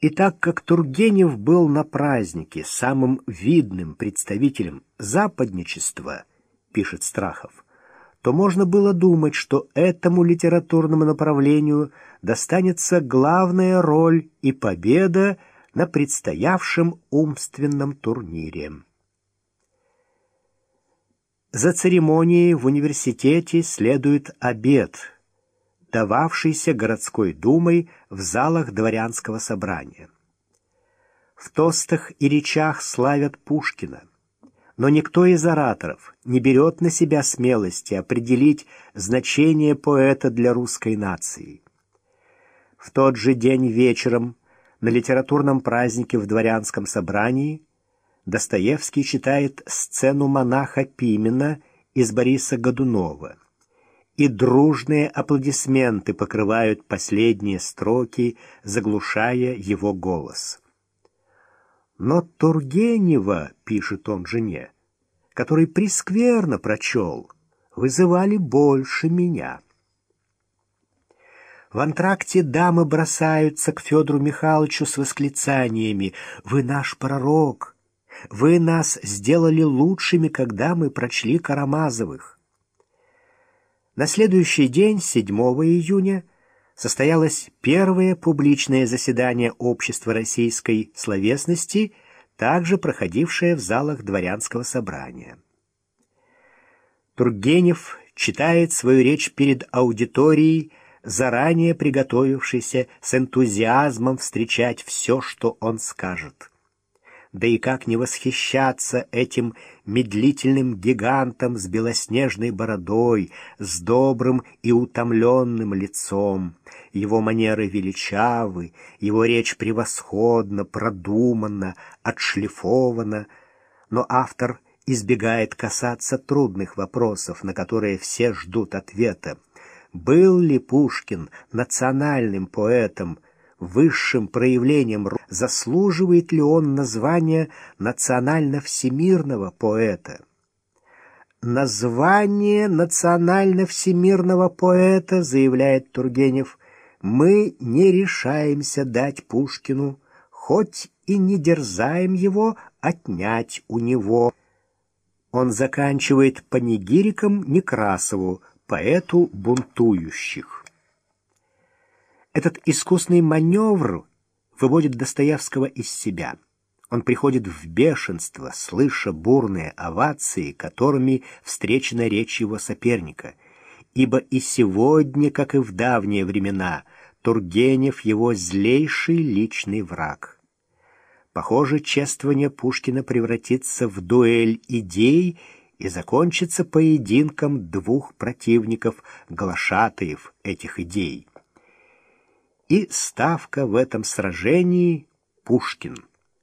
И так как Тургенев был на празднике самым видным представителем западничества, пишет Страхов, то можно было думать, что этому литературному направлению достанется главная роль и победа на предстоявшем умственном турнире. За церемонией в университете следует обед, дававшийся городской думой в залах дворянского собрания. В тостах и речах славят Пушкина, но никто из ораторов не берет на себя смелости определить значение поэта для русской нации. В тот же день вечером на литературном празднике в дворянском собрании Достоевский читает сцену монаха Пимена из Бориса Годунова, и дружные аплодисменты покрывают последние строки, заглушая его голос. Но Тургенева, пишет он жене, который прескверно прочел, вызывали больше меня. В антракте дамы бросаются к Федору Михайловичу с восклицаниями: «Вы наш пророк! Вы нас сделали лучшими, когда мы прочли Карамазовых». На следующий день, 7 июня, состоялось первое публичное заседание Общества российской словесности, также проходившее в залах дворянского собрания. Тургенев читает свою речь перед аудиторией, заранее приготовившийся с энтузиазмом встречать все, что он скажет. Да и как не восхищаться этим медлительным гигантом с белоснежной бородой, с добрым и утомленным лицом. Его манеры величавы, его речь превосходна, продуманна, отшлифована, но автор избегает касаться трудных вопросов, на которые все ждут ответа. Был ли Пушкин национальным поэтом, высшим проявлением, заслуживает ли он названия национально-всемирного поэта? Название национально-всемирного поэта, заявляет Тургенев, мы не решаемся дать Пушкину, хоть и не дерзаем его отнять у него. Он заканчивает панигириком Некрасову, поэту бунтующих. Этот искусный маневр выводит Достоевского из себя. Он приходит в бешенство, слыша бурные овации, которыми встречена речь его соперника. Ибо и сегодня, как и в давние времена, Тургенев — его злейший личный враг. Похоже, чествование Пушкина превратится в дуэль идей и закончится поединком двух противников, глашатаев этих идей. И ставка в этом сражении — Пушкин.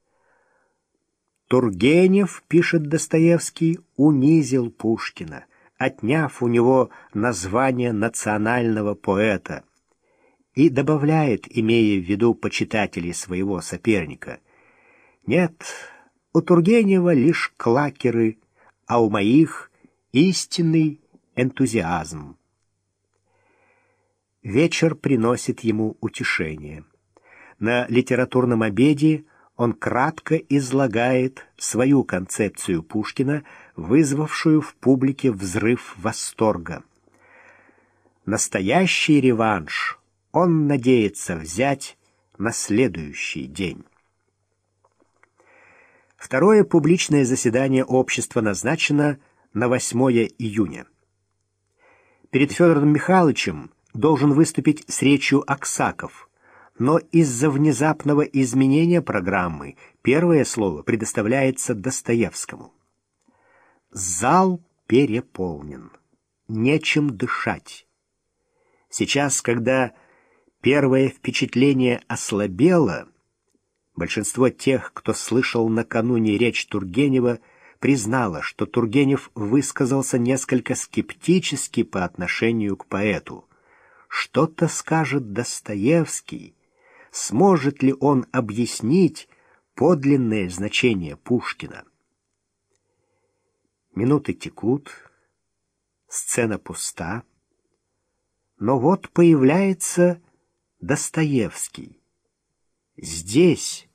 Тургенев, пишет Достоевский, унизил Пушкина, отняв у него название национального поэта, и добавляет, имея в виду почитателей своего соперника: «Нет, у Тургенева лишь клакеры, а у моих истинный энтузиазм». Вечер приносит ему утешение. На литературном обеде он кратко излагает свою концепцию Пушкина, вызвавшую в публике взрыв восторга. Настоящий реванш он надеется взять на следующий день. Второе публичное заседание общества назначено на 8 июня. Перед Федором Михайловичем должен выступить с речью Аксаков, но из-за внезапного изменения программы первое слово предоставляется Достоевскому. Зал переполнен, нечем дышать. Сейчас, когда первое впечатление ослабело, большинство тех, кто слышал накануне речь Тургенева, признало, что Тургенев высказался несколько скептически по отношению к поэту. Что-то скажет Достоевский. Сможет ли он объяснить подлинное значение Пушкина? Минуты текут, сцена пуста, но вот появляется Достоевский. Здесь,